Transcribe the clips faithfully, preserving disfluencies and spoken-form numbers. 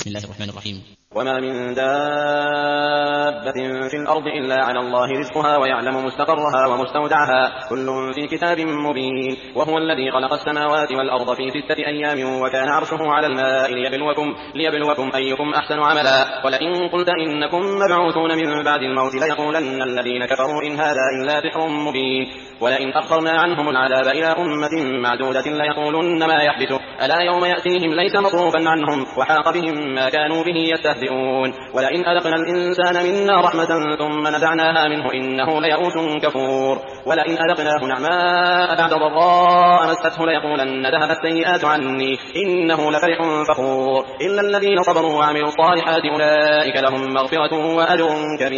بسم الله الرحمن الرحيم. وما من دابة في الأرض إلا على الله رزقها ويعلم مستقرها ومستودعها كل في كتاب مبين. وهو الذي خلق السماوات والأرض في ستة أيام وكان عرشه على الماء ليبلوكم, ليبلوكم أيكم أحسن عملا. ولئن قلت إنكم مبعوثون من بعد الموت ليقولن الذين كفروا إن هذا إلا سحر مبين. ولئن أخرنا عنهم العذاب إلى أمة معدودة ليقولن ما يحبسه ألا يوم يأتيهم ليس مصروفا عنهم وحاق بهم ما كانوا به يستهزئون. ولئن أذقنا الإنسان منا رحمة ثم نزعناها منه إنه ليئوس كفور. ولئن أذقناه نعماء بعد ضراء مسته ليقولن ذهب السيئات عني إنه لفرح فخور. إلا الذين صبروا وعملوا الصالحات أولئك لهم مغفرة وأجر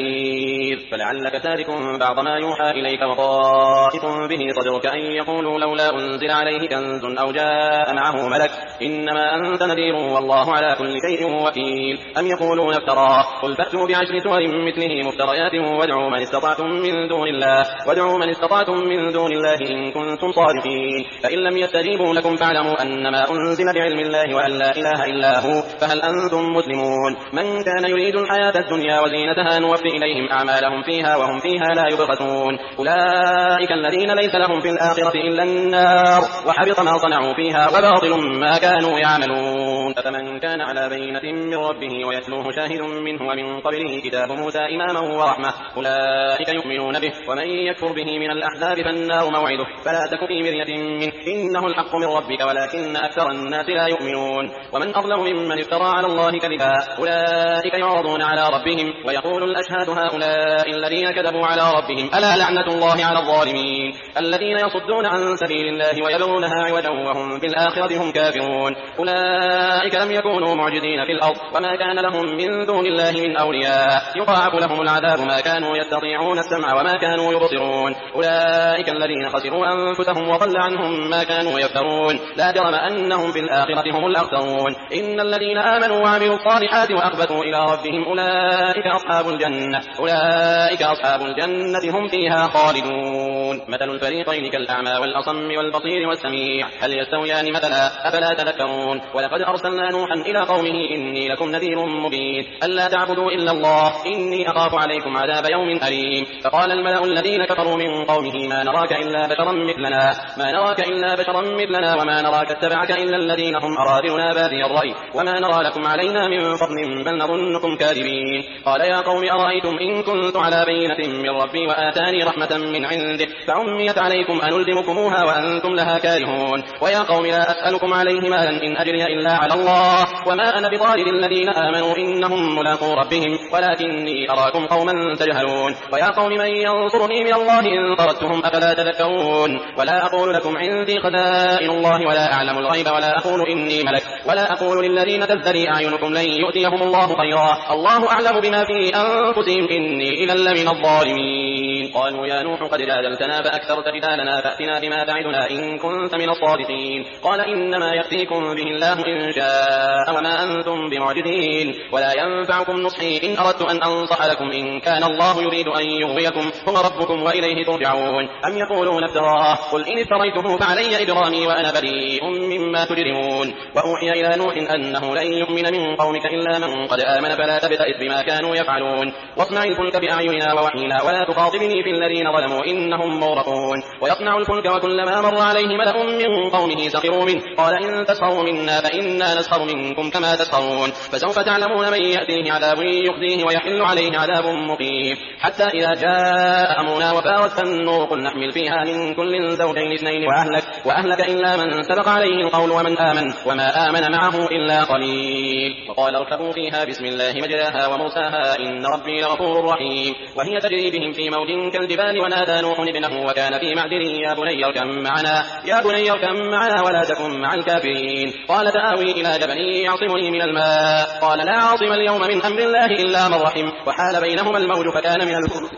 كبير. فلعلك تارك بعض ما يوحى إليك وضائق به صدرك أن يقولوا لولا أنزل عليه كنز أو جاء معه ملك إنما أنت نذير والله على كل شيء وكيل. أم يقولون افتراه قل فأتوا بعشر سور مثله مفتريات وادعوا من استطعتم من دون الله وادعوا من استطعتم من دون الله إن كنتم صادقين. فإن لم يستجيبوا لكم فاعلموا أنما أنزل بعلم الله وأن لا إله إلا هو فهل أنتم مسلمون. من كان يريد الحياة الدنيا وزينتها نوفي إليهم أعمالهم فيها وهم فيها لا يبخسون. أولئك الذين ليس لهم في الآخرة إلا النار وحبط ما صنعوا فيها وباطل ما كانوا يعملون. فمن كان على بينة من ربه ويتلوه شاهد منه ومن قبله كتاب موسى إماما ورحمة أولئك يؤمنون به. ومن يكفر به من الأحزاب فالنار موعده فلا تك في مرية منه إنه الحق من ربك ولكن أكثر الناس لا يؤمنون. ومن أظلم ممن افترى على الله كذبا أولئك يعرضون على ربهم ويقول الأشهاد هؤلاء الذين كذبوا على ربهم ألا لعنة الله على الظالمين الذين يصدون عن سبيل الله ويبغونها عوجا وهم بالآخرة هم كافرون. أولئك لم يكونوا معجزين في الأرض وما كان لهم من دون الله من أولياء يضاعف لهم العذاب ما كانوا يستطيعون السمع وما كانوا يبصرون. أولئك الذين خسروا أنفسهم وضل عنهم ما كانوا يفترون. لا جرم أنهم في الآخرة هم الأخسرون. إن الذين آمنوا وعملوا الصالحات وأخبتوا إلى ربهم أولئك أصحاب الجنة أولئك أصحاب الجنة هم فيها خالدون. مثل الفريقين كالأعمى والأصم والبصير والسميع هل يستويان مثلا أفلا تذكرون. ولقد أرسلنا نوحا إلى قومه إني لكم نذير مبين ألا تعبدوا إلا الله إني أخاف عليكم عذاب يوم أليم. فقال الملأ الذين كفروا من قومه ما نراك إلا بشرا مثلنا ما نراك إلا بشرا مثلنا وما نراك اتبعك إلا الذين هم أراذلنا بادي الرأي وما نرى لكم علينا من فضل بل نظنكم كاذبين. قال يا قوم أرأيتم إن كنت على بينة من ربي وآتاني رحمة من عنده فعميت عليكم أنلزمكموها وأنتم لها كارهون. ويا قوم لا أسألكم عليه مالا إن أجري إلا على الله وما أنا بطارد الذين آمنوا إنهم ملاقو ربهم ولكني أراكم قوما تجهلون. ويا قوم من ينصرني من الله إن طردتهم أفلا تذكرون. ولا أقول لكم عندي خزائن الله ولا أعلم الغيب ولا أقول إني ملك ولا أقول للذين تزدري أعينكم لن يؤتيهم الله خيرا الله أعلم بما في أنفسهم إني إذا لمن الظالمين. قالوا يا نوح قد جادلتنا فأكثرت جدالنا فأتنا بما تعدنا إن كنت من الصادقين. قال إنما يأتيكم به الله إن شاء وما أنتم بمعجزين ولا ينفعكم نصحي إن أردت أن أنصح لكم إن كان الله يريد أن يغويكم هو ربكم وإليه ترجعون. أم يقولون افتراه قل إن افتريته فعلي إجرامي وأنا بريء مما تجرمون. وأوحي إلى نوح أنه لن يؤمن من قومك إلا من قد آمن فلا تبتئس بما كانوا يفعلون. واصنع الفلك بأعيننا ووحينا ولا تخاطبني في الذين ظلموا إنهم مغرقون. ويصنع الفلك وكلما مر عليه ملأ من قومه سخروا منه قال إن تسخروا منا فإنا نسخر منكم كما تسخرون. فسوف تعلمون من يأتيه عذاب يخزيه ويحل عليه عذاب مقيم. حتى إذا جاء أمرنا وفارت النور قل نحمل فيها من كل زوجين اثنين وأهلك, وأهلك إلا من سبق عليه القول ومن آمن وما آمن معه إلا قليل. وقال اركبوا فيها بسم الله مجراها ومرساها إن ربي لغفور رحيم. وهي تجري بهم في موج كالجبال ونادى نوح ابنه وكان في معدل يا بني اركب معنا يا بني اركب معنا ولا تكن مع الكافرين. قال تآوي إلى جبل يعصمني من الماء قال لا عاصم اليوم من أمر الله إلا من رحم وحال بينهما الموج فكان من الفلك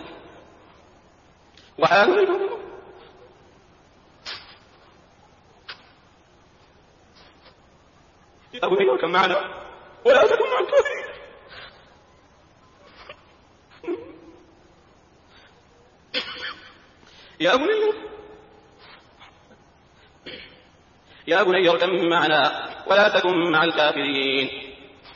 وحال بينهما يا بني اركب معنا ولا تكن مع الكافرين. يا بني يا بني اركب معنا ولا تكن مع الكافرين.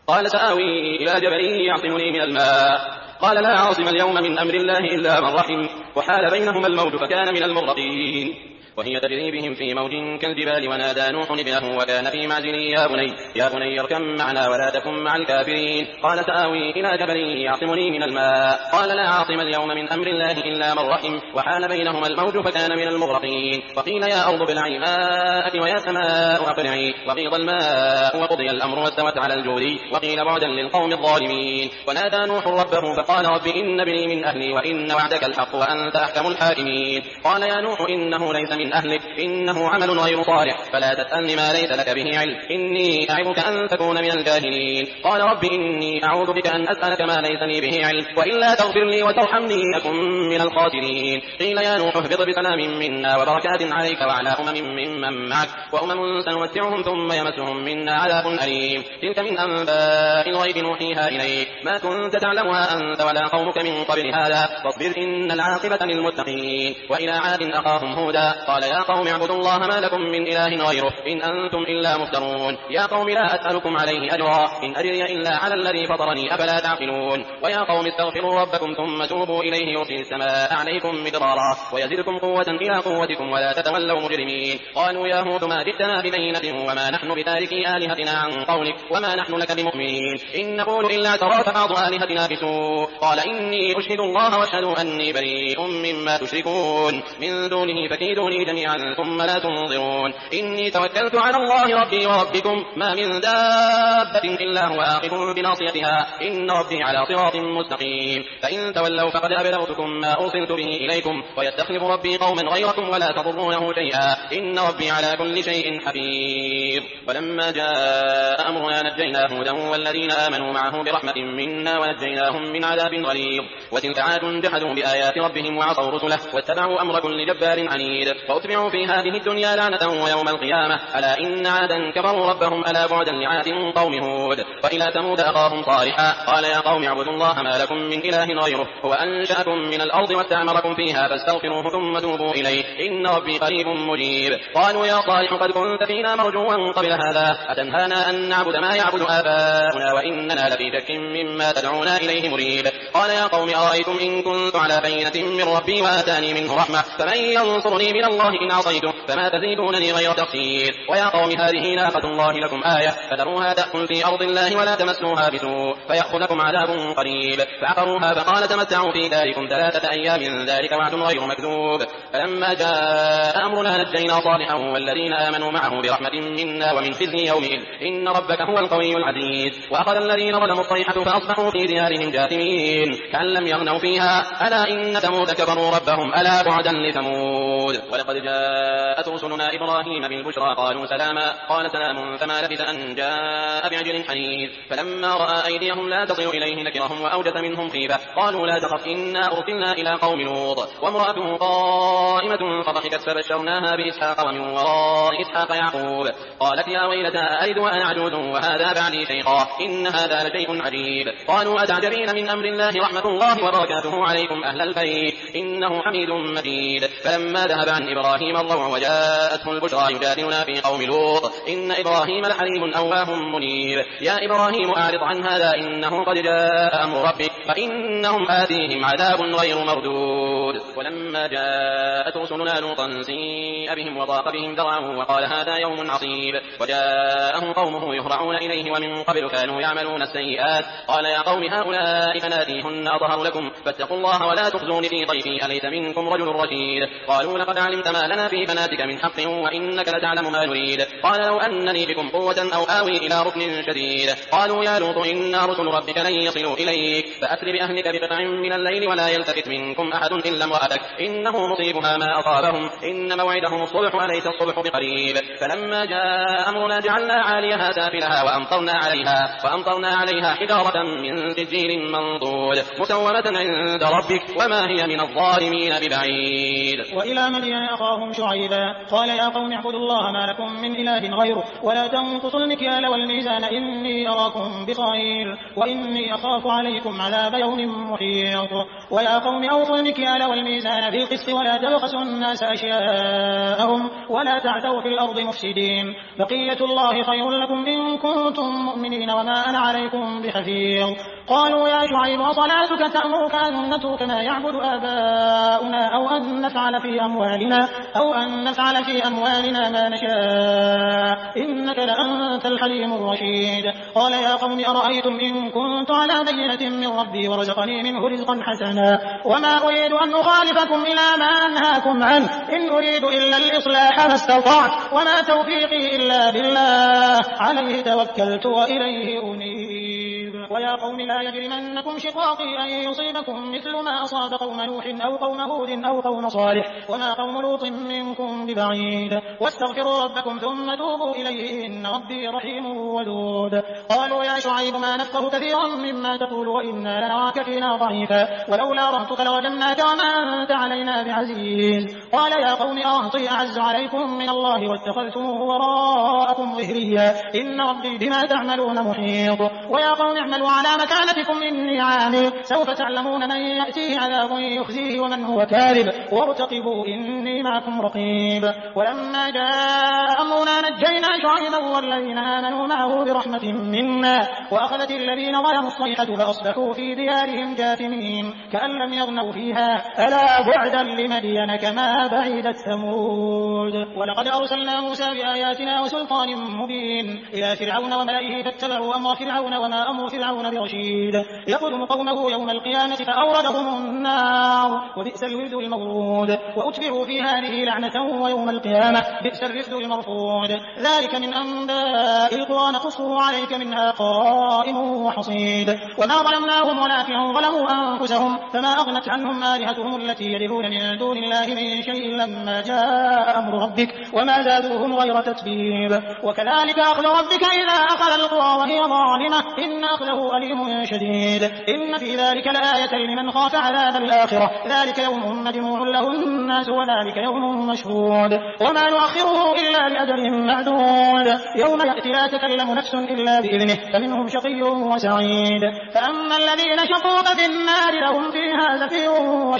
قال سآوي إلى جبل يعصمني من الماء قال لا عاصم اليوم من أمر الله إلا من رحم وحال بينهما الموج فكان من المغرقين وهي تجري بهم في موج كالجبال ونادى نوح ابنه وكان في معزل يا بني يا بني اركب معنا ولا تكن مع الكافرين قال سآوي إلى جبل يعصمني من الماء قال لا عاصم اليوم من أمر الله إلا من رحم وحال بينهما الموج فكان من المغرقين وقيل يا أرض ابلعي ماءك ويا سماء أقلعي وغيض الماء وقضي الأمر واستوت على الجود وقيل بعدا للقوم الظالمين ونادى نوح ربه فقال رب إن ابني من أهلي وإن وعدك الحق وأنت أحكم الحاكمين قال يا نوح إنه ليس من أهلك إنه عمل غير صالح فلا تسألني ما ليس لك به علم إني أعظك أن تكون من الجاهلين قال رب إني أعوذ بك أن أسألك ما ليس لي به علم وإلا تغفر لي وترحمني أكن من الخاسرين قيل يا نوح اهبط بسلام منا وبركات عليك وعلى أمم ممن معك وأمم سنمتعهم ثم يمسهم منا عذاب أليم تلك من أنباء الغيب نوحيها إليك ما كنت تعلمها أنت ولا قومك من قبل هذا فاصبر إن العاقبة للمتقين وإلى عاد أخاهم هودا قال يا قوم اعبدوا الله ما لكم من إله غيره إن أنتم إلا مفترون يا قوم لا أسألكم عليه أجرا إن أجري إلا على الذي فطرني أفلا تعقلون ويا قوم استغفروا ربكم ثم توبوا إليه يرسل السماء عليكم مدرارا ويزدكم قوة إلى قوتكم ولا تتولوا مجرمين قالوا يا هود ما جئتنا ببينة وما نحن بتاركي آلهتنا عن قولك وما نحن لك بمؤمنين إن نقول إلا تراك بعض آلهتنا بسوء قال إني أشهد الله واشهدوا أني بريء مما تشركون من دونه فكيدوني جميعا ثم لا تنظرون إني توكلت على الله ربي وربكم ما من دابة إلا هو آخذ بناصيتها إن ربي على صراط مستقيم فإن تولوا فقد أبلغتكم ما أرسلت به إليكم ويستخلف ربي قوما غيركم ولا تضرونه شيئا إن ربي على كل شيء حفيظ ولما جاء أمرنا نجينا هودا والذين آمنوا معه برحمة منا ونجيناهم من عذاب غليظ وتلك عاد جحدوا بآيات ربهم وعصوا رسله واتبعوا أمر كل جبار عنيد فأتبعوا في هذه الدنيا لعنة ويوم القيامة ألا إن عادا كفروا ربهم ألا بعدا لعاد قوم هود وإلى ثمود أخاهم صالحا قال يا قوم اعبدوا الله ما لكم من إله غيره هو أنشأكم من الأرض واستعمركم فيها فاستغفروه ثم توبوا إليه إن ربي قريب مجيب قالوا يا صالح قد كنت فينا مرجوا قبل هذا أتنهانا أن نعبد ما يعبد آباؤنا وإننا لفي شك مما تدعونا إليه مريب قال يا قوم أرأيتم إن كنت على بينة من ربي وآتاني منه رحمة فمن ينصرني من الله إن عصيته فما تزيدونني غير تقصير ويا قوم هذه ناقة الله لكم آية فذروها تأكل في أرض الله ولا تمسوها بسوء فيأخذكم عذاب قريب فعقروها فقال تمتعوا في داركم ثلاثة أيام ذلك وعد غير مكذوب فلما جاء أمرنا نجينا صالحا والذين آمنوا معه برحمة منا ومن خزي يومئذ إن ربك هو القوي العزيز وأخذ الذين ظلموا الصيحة فأصبحوا في ديارهم جاثمين كأن لم يغنوا فيها ألا إن ثمود كفروا ربهم ألا بعدا لثمود ولقد جاءت رسلنا إبراهيم بالبشرى قالوا سلاما قال سلام فما لبث أن جاء بعجل حنيذ فلما رأى أيديهم لا تصل إليه نكرهم وأوجس منهم خيفة قالوا لا تخف إنا أرسلنا إلى قوم لوط وامرأته قائمة فضحكت فبشرناها بإسحاق ومن وراء إسحاق يعقوب قالت يا ويلتى ألد وأنا عجوز وهذا بعلي شيخا إن هذا لشيء عجيب قالوا أتعجبين من أمر الله رحمة الله وبركاته عليكم أهل البيت إنه حميد مجيد فلما ذهب عن إبراهيم الروع وجاءته البشرى يجادلنا في قوم لوط إن إبراهيم لحليم أواه منيب يا إبراهيم أعرض عن هذا إنه قد جاء أمر ربك فإنهم آتيهم عذاب غير مردود ولما جاءت رسلنا لوطا سيء بهم وضاق بهم ذرعا وقال هذا يوم عصيب وجاءه قومه يهرعون إليه ومن قبل كانوا يعملون السيئات قال يا قوم هؤلاء بناتيهن أطهر لكم فاتقوا الله ولا تخزون في ضيفي أليس منكم رجل رشيد قالوا لقد علمت ما لنا في بناتك من حق وإنك لتعلم ما نريد قال لو أنني بكم قوة أو آوي إلى ركن شديد قالوا يا لوط إنا رسل ربك لن يصلوا إليك فأسر بأهلك بقطع من الليل ولا يلتفت منكم أحد إلا امرأتك إنه مصيبها ما أصابهم إن موعدهم الصبح أليس الصبح بقريب فلما جاء أمرنا جعلنا عاليها سافلها وأمطرنا عليها وأمطرنا عليها حجارة من سجيل منضود مسومة عند ربك وما هي من الظالمين ببعيد وإلى مدين أخاهم شعيبا قال يا قوم اعبدوا الله ما لكم من إله غيره ولا تنقصوا المكيال والميزان إني أراكم بخير وإني أخاف عليكم عذاب عذاب يوم محيط. ويا قوم أوفوا المكيال والميزان بالقسط ولا تبخسوا الناس أشياءهم ولا تعثوا في الأرض مفسدين. بقية الله خير لكم إن كنتم مؤمنين وما أنا عليكم بحفيظ. قالوا يا شعيب وصلاتك تأمرك أن نترك ما يعبد آباؤنا أو أن نفعل في أموالنا أو أن نفعل في أموالنا ما نشاء إنك لأنت الحليم الرشيد. قال يا قوم أرأيتم إن كنت على بينة من ربي ورزقني منه رزقا حسنا وما أريد أن أخالفكم إلى ما أنهاكم عنه إن أريد إلا الإصلاح ما استطعت وما توفيقي إلا بالله عليه توكلت وإليه أنيب. ويا قوم لا يجرمنكم شقاقي أن يصيبكم مثل ما أصاب قوم نوح أو قوم هود أو قوم صالح وما قوم لوط منكم ببعيد واستغفروا ربكم ثم توبوا إليه إن ربي رحيم ودود. قالوا يا شعيب ما نفقه كثيرا مما تقول وإنا لنراك فينا ضعيفا ولولا رهتك لوجدناك وما أنت علينا بعزيز. قال يا قوم أرهطي أعز عليكم من الله واتخذتموه وراءكم ظهريا إن ربي بما تعملون محيط. ويا قوم اعملوا على مكانتكم إني عامل سوف تعلمون من يأتيه عذاب يخزيه ومن هو كاذب وارتقبوا إني معكم رقيب. ولما جاء أمرنا نجينا شعيبا والذين آمنوا معه برحمة منا وأخذت الذين ظلموا الصيحة فأصبحوا في ديارهم جاثمين كأن لم يغنوا فيها ألا بعدا لمدين كما بعدت ثمود. ولقد أرسلنا موسى بآياتنا وسلطان مبين إلى فرعون وملئه فاتبعوا أمر فرعون وما أمر فرعون برشيد يقدم قومه يوم القيامة فأوردهم النار وبئس الورد المورود وأتبعوا في هذه لعنة ويوم القيامة بئس الرفد المرفود. ذلك من أنباء القرى نقصه عليك منها قائم وحصيد. وما ظلمناهم ولكن ظلموا أنفسهم فما أغنت عنهم آلهتهم التي يدعون من دون الله من شيء لما جاء أمر ربك وما زادوهم غير تتبيب. وكذلك أخذ ربك إذا أخذ القرى وهي ظالمة إن أخذه أليم شديد. إن في ذلك لآية لمن خاف عذاب الآخرة ذلك يوم مجموع له الناس وذلك يوم مشهود وما نؤخره إلا لأجل معدود يوم يأتي لا تكلم نفس إلا بإذنه فمنهم شقي وسعيد. فأما الذين شقوا ففي النار لهم فيها زفير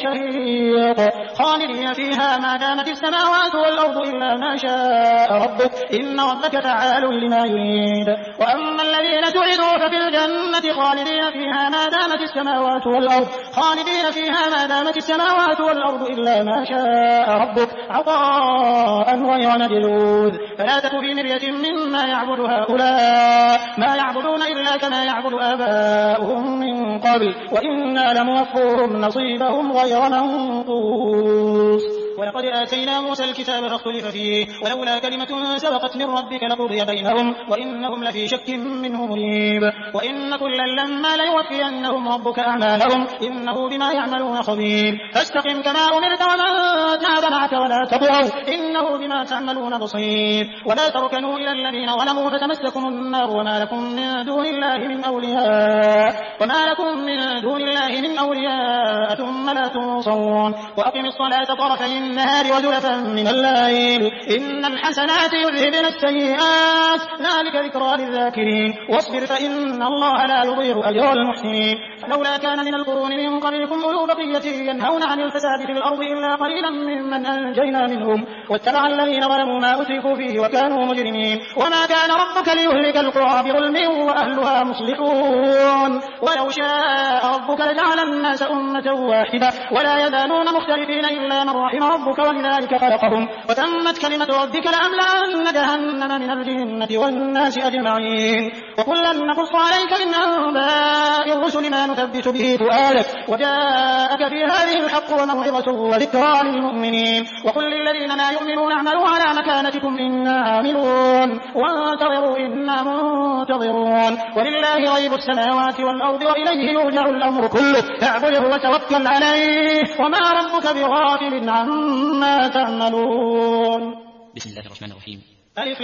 وشهيق خالدين فيها ما دامت السماوات والأرض إلا ما شاء ربك إن ربك فعال لما يريد. وأما الذين سعدوا ففي الجنة خالدين فيها ما دامت السماوات والأرض خالدين فيها ما دامت السماوات والأرض إلا ما شاء ربك عطاء غير مجذوذ. فلا تك في مرية مما يعبد هؤلاء ما يعبدون إلا كما يعبد آباؤهم من قبل وإنا لموفوهم نصيبهم غير منقوص. ولقد آتينا موسى الكتاب فاختلف فيه ولولا كلمة سبقت من ربك لقضي بينهم وإنهم لفي شك منه مريب. وإن كلا لما ليوفينهم ربك أعمالهم إنه بما يعملون خبير. فاستقم كما أمرت ومن تاب معك ولا تطغوا إنه بما تعملون بصير. ولا تركنوا إلى الذين ظلموا فتمسكم النار وما لكم من دون الله من أولياء وما لكم من دون الله من أولياء ثم لا تنصرون. وأقم الصلاة طرفي النهار وزلفا من الليل إن الحسنات يذهبن السيئات ذلك ذكرى للذاكرين. واصبر فإن الله لا يضيع أجر المحسنين. فلولا كان من القرون من قبلكم أولو بقية ينهون عن الفساد في الأرض إلا قليلا ممن أنجينا منهم واتبع الذين ظلموا ما أتركوا فيه وكانوا مجرمين. وما كان ربك ليهلك القرى بظلم وأهلها مصلحون. ولو شاء ربك لجعل الناس أمة واحدة ولا يزالون مختلفين إلا من رحم ربك ولذلك خلقهم وتمت كلمة ربك لأملأن جهنم من الجنة والناس أجمعين. وكلا نقص عليك من أنباء الرسل ما نثبت به فؤادك وجاءك في هذه الحق وموعظة وذكرى للمؤمنين. وقل للذين لا يؤمنون اعملوا على مكانتكم إنا عاملون وانتظروا إنا منتظرون. ولله غيب السماوات والأرض وإليه يرجع الأمر كله فاعبده وتوكل عليه وما ربك بغافل عما تعملون. بسم الله الرحمن الرحيم. ألف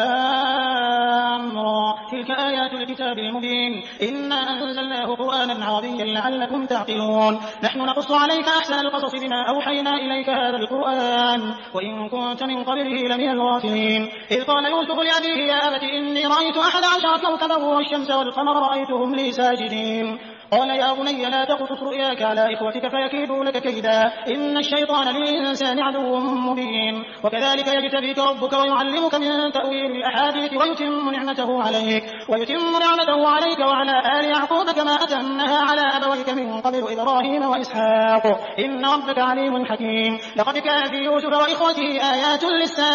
لام را تلك آيات الكتاب المبين إنا أنزلناه قرآنا عربيا لعلكم تعقلون. نحن نقص عليك أحسن القصص بما أوحينا إليك هذا القرآن وإن كنت من قبله لمن الغافلين. إذ قال يوسف لأبيه يا أبت إني رأيت أحد عشر كوكبا والشمس والقمر رأيتهم لي ساجدين. قال يا بني لا تقصص رؤياك على إخوتك فيكيدوا لك كيدا إن الشيطان للإنسان عدو مبين وكذلك يجتبيك ربك ويعلمك من تأويل الأحاديث ويتم نعمته عليك ويتم نعمته عليك وعلى آل يعقوب كما أتمها على أبويك من قبل إبراهيم وإسحاق إن ربك عليم حكيم لقد كان في يوسف وإخوته آيات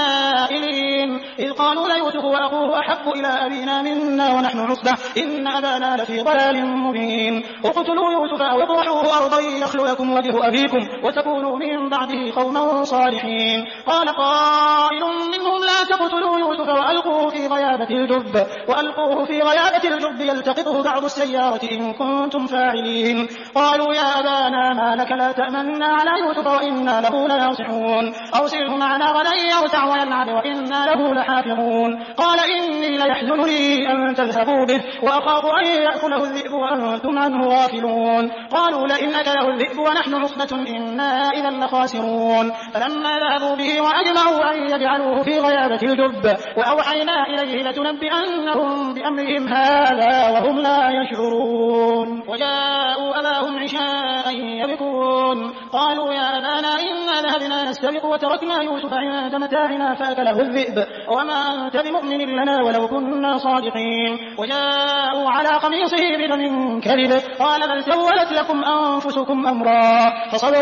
للسائلين إذ قالوا ليوسف وأخوه أحب إلى أبينا منا ونحن عصبة إن أبانا لفي ضلال مبين اقتلوا يوسف أو اطرحوه أرضا يخل لكم وجه أبيكم وتكونوا من بعده قوما صالحين قال قائل منهم لا تقتلوا يوسف وألقوه في غيابة الجب وألقوه في غيابة الجب يلتقطه بعض السيارة إن كنتم فاعلين قالوا يا أبانا ما لك لا تأمنا على يوسف وإنا له لناصحون أرسله معنا غدا يرتع ويلعب وإنا له لحافظون قال إني ليحزنني أن تذهبوا به وأخاف أن يأكله الذئب وأنتم عنه غافلون قالوا لئن أكله الذئب ونحن عصبة إنا إذا لخاسرون فلما ذهبوا به وأجمعوا أن يجعلوه في غيابة الجب وأوحينا إليه لتنبئنهم بأمرهم هذا وهم لا يشعرون وجاءوا أباهم عشاء يبكون قالوا يا أبانا إنا ذهبنا نستبق وتركنا يوسف عند متاعنا فأكله الذئب وما أنت بمؤمن لنا ولو كنا صادقين وجاءوا على قميصه بدم كذب قال بل سولت لكم أنفسكم أمرا فصبر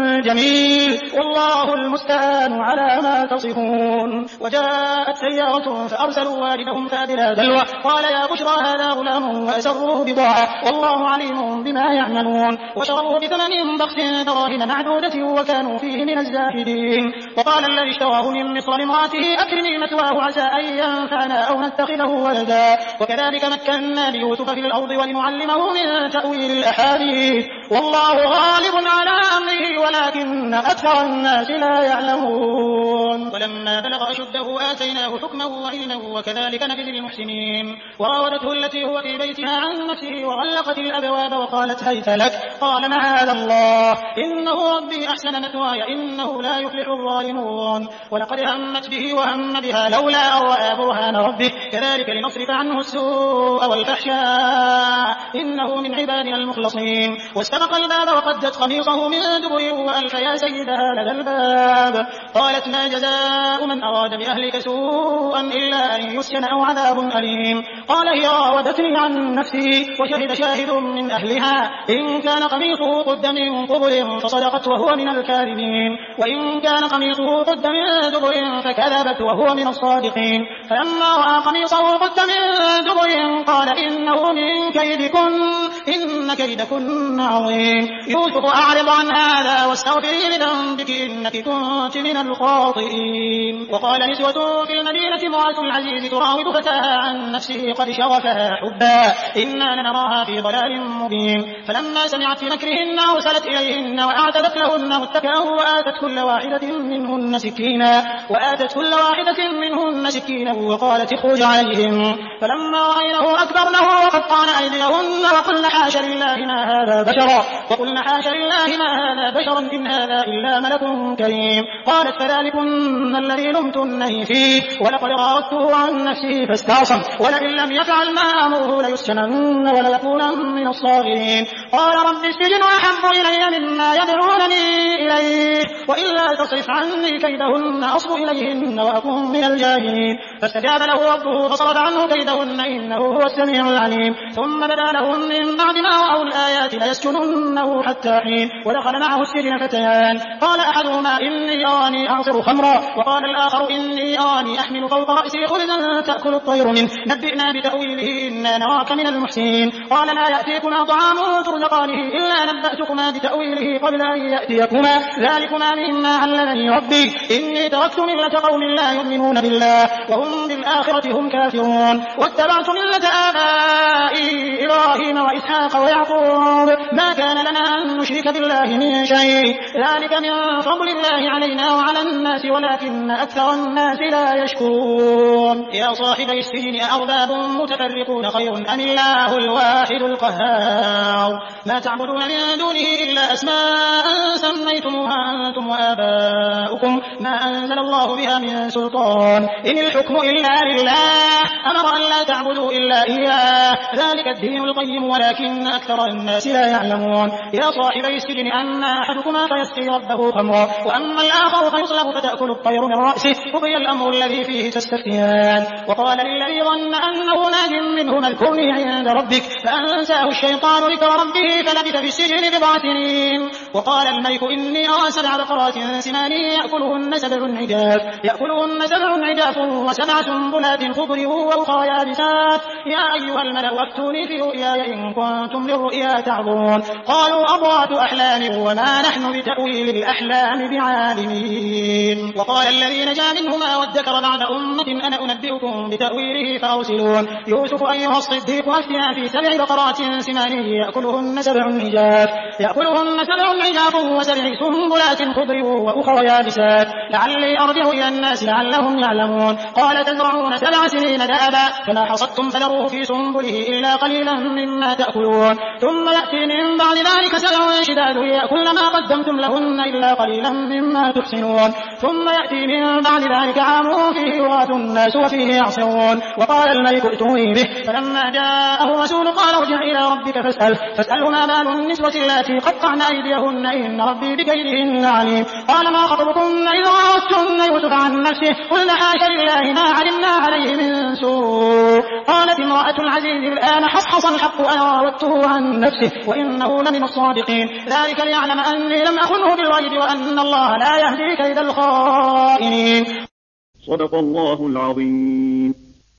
جميل والله المستعان على ما تصفون وجاءت سيارة فأرسلوا والدهم فأدلى دلوه قال يا بشرى هذا غلام وأسروه بضاعة والله عليم بما يعملون وشروه بثمن بخس دراهم معدودة وكانوا فيه من الزاهدين وقال الذي اشتراه من مصر لامرأته أكرمي مثواه عسى أن ينفعنا أو نتخذه ولدا وكذلك مكنا ليوسف في الأرض ولنعلمه من تأويل الأحاديث والله غالب على أمره ولكن أكثر الناس لا يعلمون ولما بلغ أشده آتيناه حكما وعلما وكذلك نجزي المحسنين وراودته التي هو في بيتها عن نفسه وغلقت الأبواب وقالت هيت لك قال معاذ الله إنه ربي أحسن مثواي إنه لا يفلح الظالمون ولقد همت به وهم بها لولا أن رأى برهان ربه كذلك لنصرف عنه السوء والفحشاء إنه من عبادنا المخلصين واستبق الباب وقدت قميصه من دبر وألف يا سيدها لدى الباب قالت ما جزاء من أراد بأهلك سوءا إلا أن يسجن أو عذاب أليم قال هي راودتني عن نفسي وشهد شاهد من أهلها إن كان قميصه قد من قبل فصدقت وهو من الكاذبين وإن كان قميصه قد من دبر فكذبت وهو من الصادقين فلما رأى قميصه قد من دبر قال إنه من كيدكن إن كيدكن عظيم يوسف أعرض عن هذا واستغفري لذنبك إنك كنت من الخاطئين وقال نسوة في المدينة امرأة العزيز تراود فتاها عن نفسه قد شغفها حبا إنا لنراها في ضلال مبين فلما سمعت بمكرهن أرسلت إليهن وأعتدت لهن متكئا وآتت كل واحدة منهن سكينا وآتت كل واحدة منهن سكينا وقالت اخرج عليهم فلما رأينه أكبرنه وقطعن أيديهن وقلن حاش لله ما هذا بشرا وقلن حاش لله ما هذا بشرا إن هذا إلا ملك كريم قالت فذلكن الذي لمتنني فيه ولقد راودته عن نفسه فاستعصم ولئن لم يفعل ما أمره ليسجنن وليكونن من الصاغرين قال رب السجن أحب إلي مما يدعونني إليه وإلا تصرف عني كيدهن أصب إليهن وأكون من الجاهلين فاستجاب له ربه فصرف عنه كيدهن إنه هو السميع العليم ثم بدا لهم من بعد ما رأوا الآيات ليسجننه حتى حين ودخل معه السجن فتيان قال أحدهما إني أراني أعصر خمرا وقال الآخر إني أراني أحمل فوق رأسي خبزا تأكل الطير منه نبئنا بتأويله إنا نراك من المحسنين قال لا يأتيكما طعام ترزقانه إلا نبأتكما بتأويله قبل أن يأتيكما ذلكما مما علمني ربي إني تركت ملة قوم لا يؤمنون بالله وهم بالآخرة هم كافرون واتبعت ملة آبائي إبراهيم وإسحاق ويعقوب ما كان لنا أن نشرك بالله من شيء ذلك من فضل الله علينا وعلى الناس ولكن أكثر الناس لا يشكرون يا صاحبي السجن أأرباب متفرقون خير أم الله الواحد القهار ما تعبدون من دونه إلا أسماء سميتموها أنتم وآباؤكم ما أنزل الله بها من سلطان إن الحكم إلا لله أمر أن لا تعبدوا إلا إياه ذلك الدين القيم ولكن أكثر الناس لا يعلمون يا صاحبي السجن أما أحدكما فيسقي ربه خمرا وأما الآخر فيصلب فتأكل الطير من رأسه قضي الأمر الذي فيه تستفتيان وقال للذي ظن أنه ناج منه اذكرني عند ربك فأنساه الشيطان ذكر ربه فلبث في السجن بضع سنين وقال الملك إني أرى سبع بقرات سمان يأكلهن سبع عجاف يأكلهن سبع عجاف وسبع سنبلات خضر وأخرى يابسات يا أيها الملأ أفتوني في رؤياي إن كنتم للرؤيا تعبرون قالوا أضغاث أحلام وما نحن بتأويل الأحلام بعالمين وقال الذي نجا منهما وادكر بعد أمة أنا أنبئكم بتأويله فأرسلون يوسف أيها الصديق أفتنا في سبع بقرات سمان يأكلهن سبع عجاف يأكلهن سبع عجاف وسبع سنبلات خضر وأخرى يابسات لعلي أرجع إلى الناس لعلهم يعلمون قال تزرعون سبع سنين دابا فما حصدتم فذروه في سنبله إلا قليلا مما تأكلون ثم يأتي من بعد ذلك سبع شداد يأكلن ما قدمتم لهن إلا قليلا مما تحسنون ثم يأتي من بعد ذلك عام فيه يغاث الناس وفيه يعصرون وقال الملك ائتوني به فلما جاءه الرسول قال ارجع إلى ربك فاسأل فاسأله ما بال النسوة اللاتي قطعن أيديهن إن ربي بكيدهن عليم قال ما خطبكن إذ راوتن يوسف عن نفسه قلنا حاشا لله ما علمنا عليه من سوء قالت امرأة العزيز الآن حصحص الحق أنا راودته عن نفسه وإنه لمن الصادقين ذلك ليعلم أني لم أخنه بالغيب وأن الله لا يهدي كيد الخائنين صدق الله العظيم.